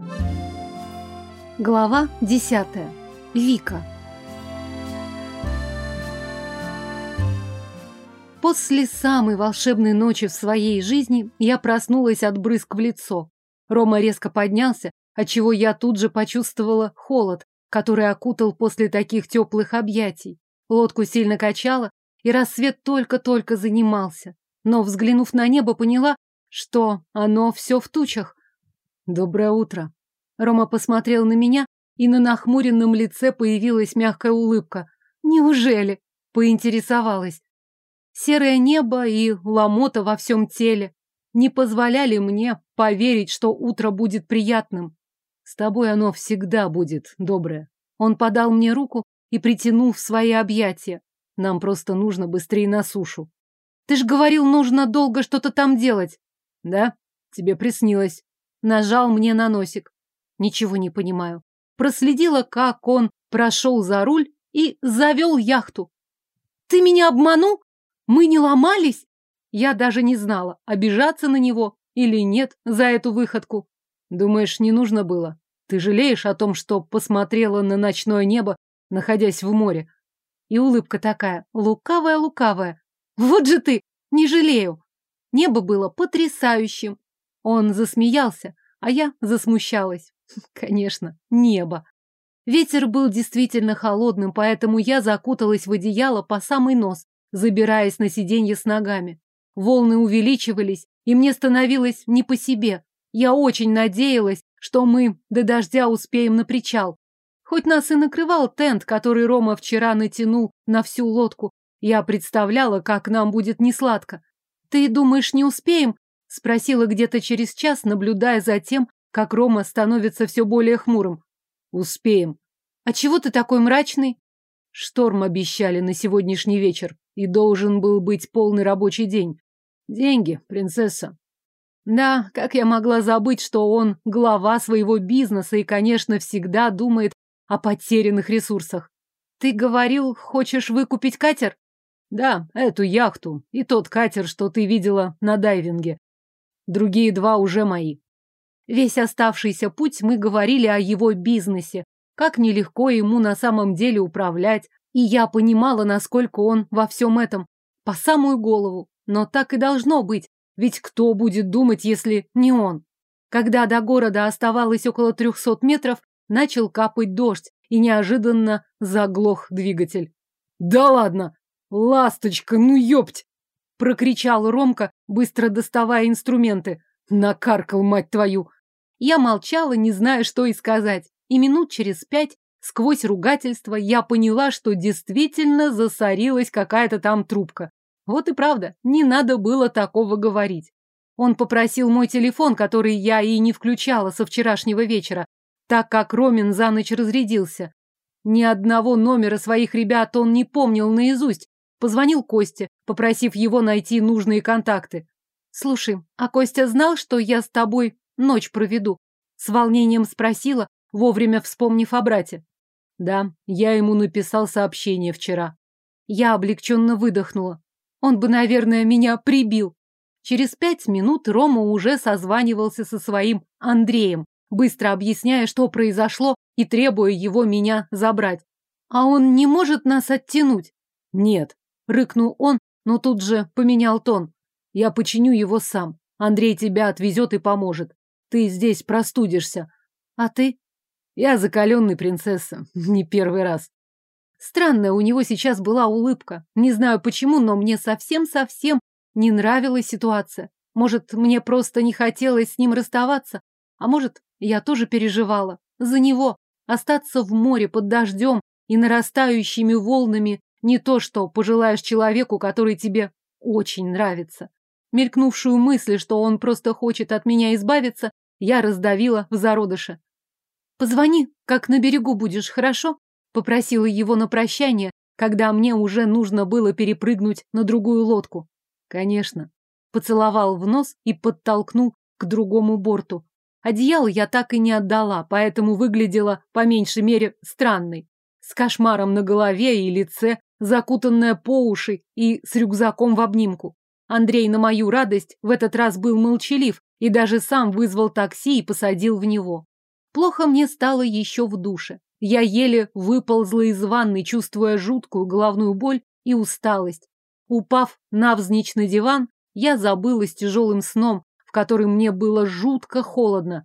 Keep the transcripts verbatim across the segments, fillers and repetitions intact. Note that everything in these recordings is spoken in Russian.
Глава десятая. Вика. После самой волшебной ночи в своей жизни я проснулась от брызг в лицо. Рома резко поднялся, отчего я тут же почувствовала холод, который окутал после таких теплых объятий. Лодку сильно качало, и рассвет только-только занимался. Но, взглянув на небо, поняла, что оно все в тучах. «Доброе утро». Рома посмотрел на меня, и на нахмуренном лице появилась мягкая улыбка. «Неужели?» — поинтересовалась. Серое небо и ломота во всем теле не позволяли мне поверить, что утро будет приятным. «С тобой оно всегда будет доброе». Он подал мне руку и притянул в свои объятия. «Нам просто нужно быстрее на сушу». «Ты ж говорил, нужно долго что-то там делать». «Да, тебе приснилось». Нажал мне на носик. Ничего не понимаю. Проследила, как он прошел за руль и завел яхту. «Ты меня обманул? Мы не ломались?» Я даже не знала, обижаться на него или нет за эту выходку. «Думаешь, не нужно было? Ты жалеешь о том, что посмотрела на ночное небо, находясь в море?» И улыбка такая, лукавая-лукавая. «Вот же ты! Не жалею!» Небо было потрясающим. Он засмеялся, а я засмущалась. Конечно, небо. Ветер был действительно холодным, поэтому я закуталась в одеяло по самый нос, забираясь на сиденье с ногами. Волны увеличивались, и мне становилось не по себе. Я очень надеялась, что мы до дождя успеем на причал. Хоть нас и накрывал тент, который Рома вчера натянул на всю лодку, я представляла, как нам будет несладко. «Ты думаешь, не успеем?» — спросила где-то через час, наблюдая за тем, как Рома становится все более хмурым. «Успеем». «А чего ты такой мрачный?» Шторм обещали на сегодняшний вечер, и должен был быть полный рабочий день. Деньги, принцесса. Да, как я могла забыть, что он глава своего бизнеса и, конечно, всегда думает о потерянных ресурсах. Ты говорил, хочешь выкупить катер? Да, эту яхту и тот катер, что ты видела на дайвинге. Другие два уже мои. Весь оставшийся путь мы говорили о его бизнесе, как нелегко ему на самом деле управлять, и я понимала, насколько он во всем этом по самую голову. Но так и должно быть, ведь кто будет думать, если не он? Когда до города оставалось около трехсот метров, начал капать дождь, и неожиданно заглох двигатель. «Да ладно! Ласточка, ну ёпть!» — прокричал Ромка, быстро доставая инструменты. «Накаркал, мать твою!» Я молчала, не зная, что и сказать, и минут через пять, сквозь ругательство, я поняла, что действительно засорилась какая-то там трубка. Вот и правда, не надо было такого говорить. Он попросил мой телефон, который я и не включала со вчерашнего вечера, так как Ромин за ночь разрядился. Ни одного номера своих ребят он не помнил наизусть. Позвонил Косте, попросив его найти нужные контакты. «Слушай, а Костя знал, что я с тобой ночь проведу?» С волнением спросила, вовремя вспомнив о брате. «Да, я ему написал сообщение вчера». Я облегченно выдохнула. Он бы, наверное, меня прибил. Через пять минут Рома уже созванивался со своим Андреем, быстро объясняя, что произошло, и требуя его меня забрать. «А он не может нас оттянуть?» «Нет», — рыкнул он, но тут же поменял тон. «Я починю его сам. Андрей тебя отвезет и поможет. Ты здесь простудишься. А ты?» «Я закаленный, принцесса, не первый раз». Странная у него сейчас была улыбка. Не знаю почему, но мне совсем-совсем не нравилась ситуация. Может, мне просто не хотелось с ним расставаться, а может, я тоже переживала за него. Остаться в море под дождем и нарастающими волнами не то, что пожелаешь человеку, который тебе очень нравится. Мелькнувшую мысль, что он просто хочет от меня избавиться, я раздавила в зародыше. «Позвони, как на берегу будешь, хорошо?» Попросила его на прощание, когда мне уже нужно было перепрыгнуть на другую лодку. «Конечно». Поцеловал в нос и подтолкнул к другому борту. Одеяло я так и не отдала, поэтому выглядела, по меньшей мере, странной. С кошмаром на голове и лице, закутанная по уши и с рюкзаком в обнимку. Андрей, на мою радость, в этот раз был молчалив и даже сам вызвал такси и посадил в него. Плохо мне стало еще в душе. Я еле выползла из ванны, чувствуя жуткую головную боль и усталость. Упав навзничь на диван, я забылась тяжелым сном, в который мне было жутко холодно.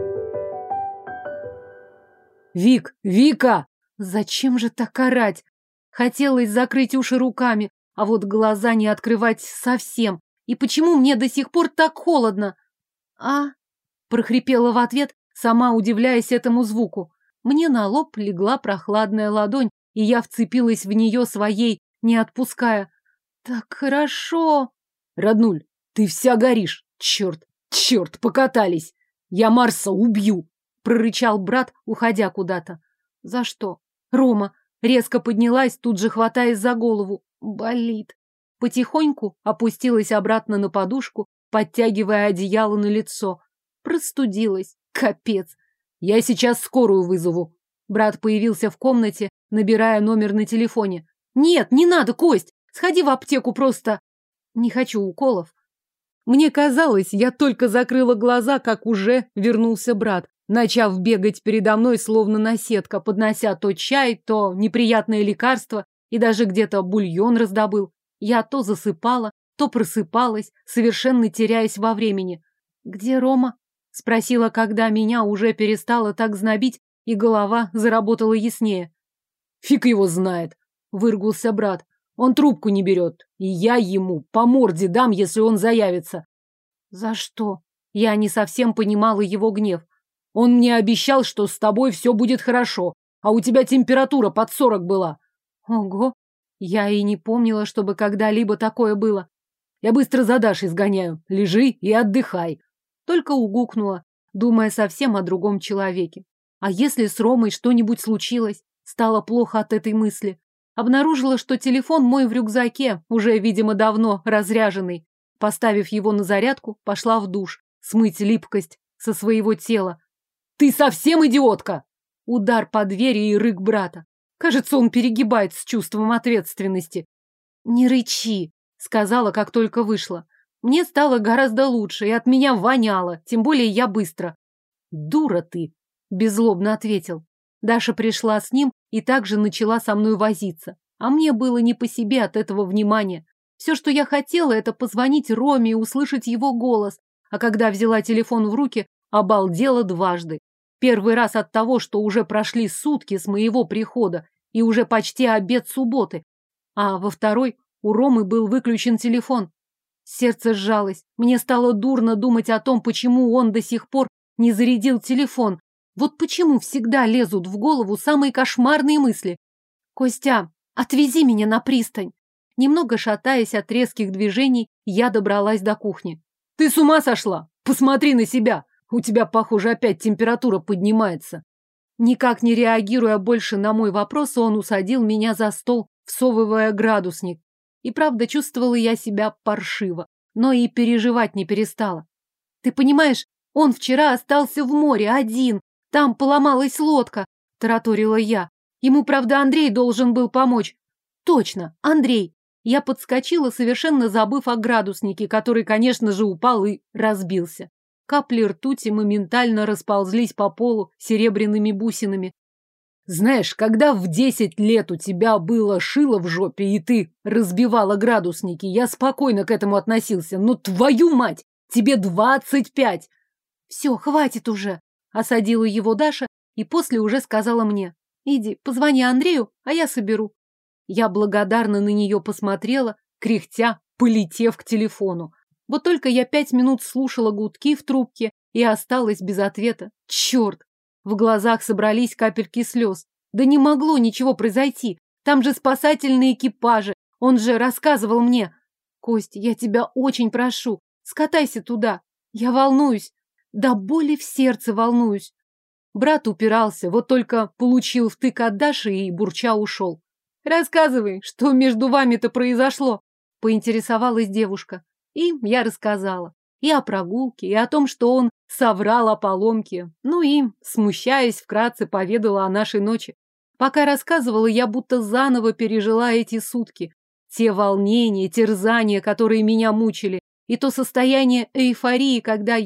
«Вик! Вика!» Зачем же так орать? Хотелось закрыть уши руками, а вот глаза не открывать совсем. И почему мне до сих пор так холодно? «А?» — прохрипела в ответ, сама удивляясь этому звуку. Мне на лоб легла прохладная ладонь, и я вцепилась в нее своей, не отпуская. «Так хорошо!» «Роднуль, ты вся горишь! Черт, черт, покатались! Я Марса убью!» — прорычал брат, уходя куда-то. «За что?» Рома резко поднялась, тут же хватаясь за голову. Болит. Потихоньку опустилась обратно на подушку, подтягивая одеяло на лицо. Простудилась. Капец. Я сейчас скорую вызову. Брат появился в комнате, набирая номер на телефоне. Нет, не надо, Кость. Сходи в аптеку просто. Не хочу уколов. Мне казалось, я только закрыла глаза, как уже вернулся брат, начав бегать передо мной, словно наседка, поднося то чай, то неприятное лекарство, и даже где-то бульон раздобыл. Я то засыпала, то просыпалась, совершенно теряясь во времени. «Где Рома?» — спросила, когда меня уже перестало так знобить, и голова заработала яснее. «Фиг его знает», — выругался брат. «Он трубку не берет, и я ему по морде дам, если он заявится». «За что?» Я не совсем понимала его гнев. «Он мне обещал, что с тобой все будет хорошо, а у тебя температура под сорок была». «Ого! Я и не помнила, чтобы когда-либо такое было. Я быстро за Дашей сгоняю. Лежи и отдыхай». Только угукнула, думая совсем о другом человеке. А если с Ромой что-нибудь случилось? Стало плохо от этой мысли. Обнаружила, что телефон мой в рюкзаке, уже, видимо, давно разряженный. Поставив его на зарядку, пошла в душ, смыть липкость со своего тела. «Ты совсем идиотка!» Удар по двери и рык брата. Кажется, он перегибает с чувством ответственности. «Не рычи», — сказала, как только вышла. Мне стало гораздо лучше, и от меня воняло, тем более я быстро. «Дура ты», — беззлобно ответил. Даша пришла с ним и также начала со мной возиться. А мне было не по себе от этого внимания. Все, что я хотела, это позвонить Роме и услышать его голос. А когда взяла телефон в руки, обалдела дважды. Первый раз от того, что уже прошли сутки с моего прихода и уже почти обед субботы. А во второй у Ромы был выключен телефон. Сердце сжалось. Мне стало дурно думать о том, почему он до сих пор не зарядил телефон. Вот почему всегда лезут в голову самые кошмарные мысли. «Костя, отвези меня на пристань». Немного шатаясь от резких движений, я добралась до кухни. «Ты с ума сошла? Посмотри на себя! У тебя, похоже, опять температура поднимается». Никак не реагируя больше на мой вопрос, он усадил меня за стол, всовывая градусник. И правда, чувствовала я себя паршиво, но и переживать не перестала. «Ты понимаешь, он вчера остался в море один, там поломалась лодка», — тараторила я. «Ему, правда, Андрей должен был помочь». «Точно, Андрей». Я подскочила, совершенно забыв о градуснике, который, конечно же, упал и разбился. Капли ртути моментально расползлись по полу серебряными бусинами. «Знаешь, когда в десять лет у тебя было шило в жопе, и ты разбивала градусники, я спокойно к этому относился. Но твою мать, тебе двадцать пять!» «Все, хватит уже!» — осадила его Даша и после уже сказала мне. «Иди, позвони Андрею, а я соберу». Я благодарно на нее посмотрела, кряхтя, полетев к телефону. Вот только я пять минут слушала гудки в трубке и осталась без ответа. Черт! В глазах собрались капельки слез. Да не могло ничего произойти. Там же спасательные экипажи. Он же рассказывал мне. «Кость, я тебя очень прошу, скатайся туда. Я волнуюсь. До боли в сердце волнуюсь». Брат упирался, вот только получил втык от Даши и бурча ушел. «Рассказывай, что между вами-то произошло?» — поинтересовалась девушка. И я рассказала. И о прогулке, и о том, что он соврал о поломке. Ну и, смущаясь, вкратце поведала о нашей ночи. Пока рассказывала, я будто заново пережила эти сутки. Те волнения, терзания, которые меня мучили. И то состояние эйфории, когда я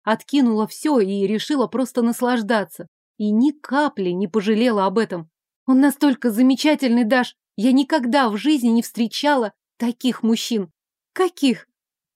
откинула все и решила просто наслаждаться. И ни капли не пожалела об этом. Он настолько замечательный, Даш. Я никогда в жизни не встречала таких мужчин. Каких?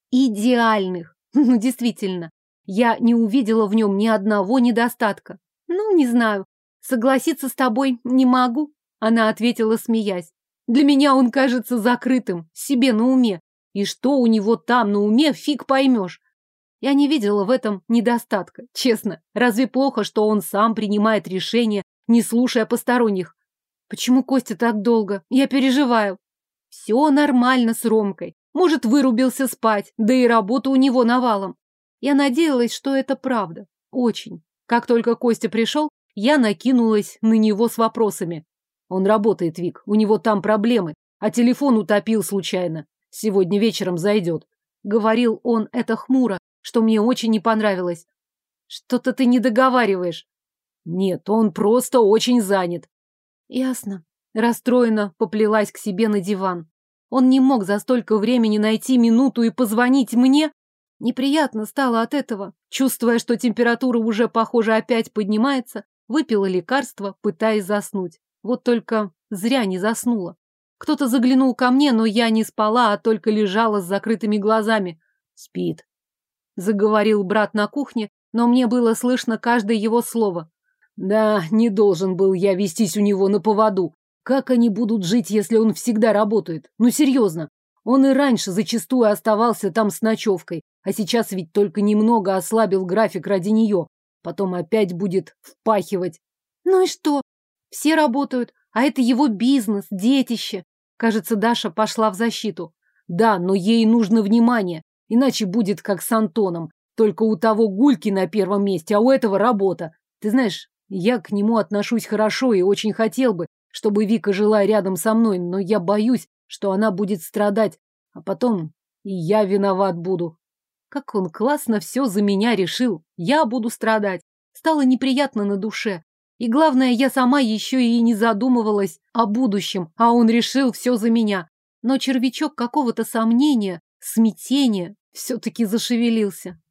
Идеальных. Ну, действительно. Я не увидела в нем ни одного недостатка. Ну, не знаю. Согласиться с тобой не могу, она ответила, смеясь. Для меня он кажется закрытым, себе на уме. И что у него там на уме, фиг поймешь. Я не видела в этом недостатка, честно. Разве плохо, что он сам принимает решения, не слушая посторонних? Почему Костя так долго? Я переживаю. Все нормально с Ромкой. Может, вырубился спать, да и работа у него навалом. Я надеялась, что это правда. Очень. Как только Костя пришел, я накинулась на него с вопросами. Он работает, Вик, у него там проблемы, а телефон утопил случайно. Сегодня вечером зайдет. Говорил он это хмуро, что мне очень не понравилось. Что-то ты не договариваешь. Нет, он просто очень занят. Ясно. Расстроенно поплелась к себе на диван. Он не мог за столько времени найти минуту и позвонить мне. Неприятно стало от этого. Чувствуя, что температура уже, похоже, опять поднимается, выпила лекарство, пытаясь заснуть. Вот только зря не заснула. Кто-то заглянул ко мне, но я не спала, а только лежала с закрытыми глазами. Спит. Заговорил брат на кухне, но мне было слышно каждое его слово. Да, не должен был я вестись у него на поводу. Как они будут жить, если он всегда работает? Ну, серьезно. Он и раньше зачастую оставался там с ночевкой, а сейчас ведь только немного ослабил график ради нее. Потом опять будет впахивать. Ну и что? Все работают, а это его бизнес, детище. Кажется, Даша пошла в защиту. Да, но ей нужно внимание, иначе будет как с Антоном. Только у того гульки на первом месте, а у этого работа. Ты знаешь, я к нему отношусь хорошо и очень хотел бы, чтобы Вика жила рядом со мной, но я боюсь, что она будет страдать, а потом и я виноват буду. Как он классно все за меня решил. Я буду страдать. Стало неприятно на душе. И главное, я сама еще и не задумывалась о будущем, а он решил все за меня. Но червячок какого-то сомнения, смятения все-таки зашевелился.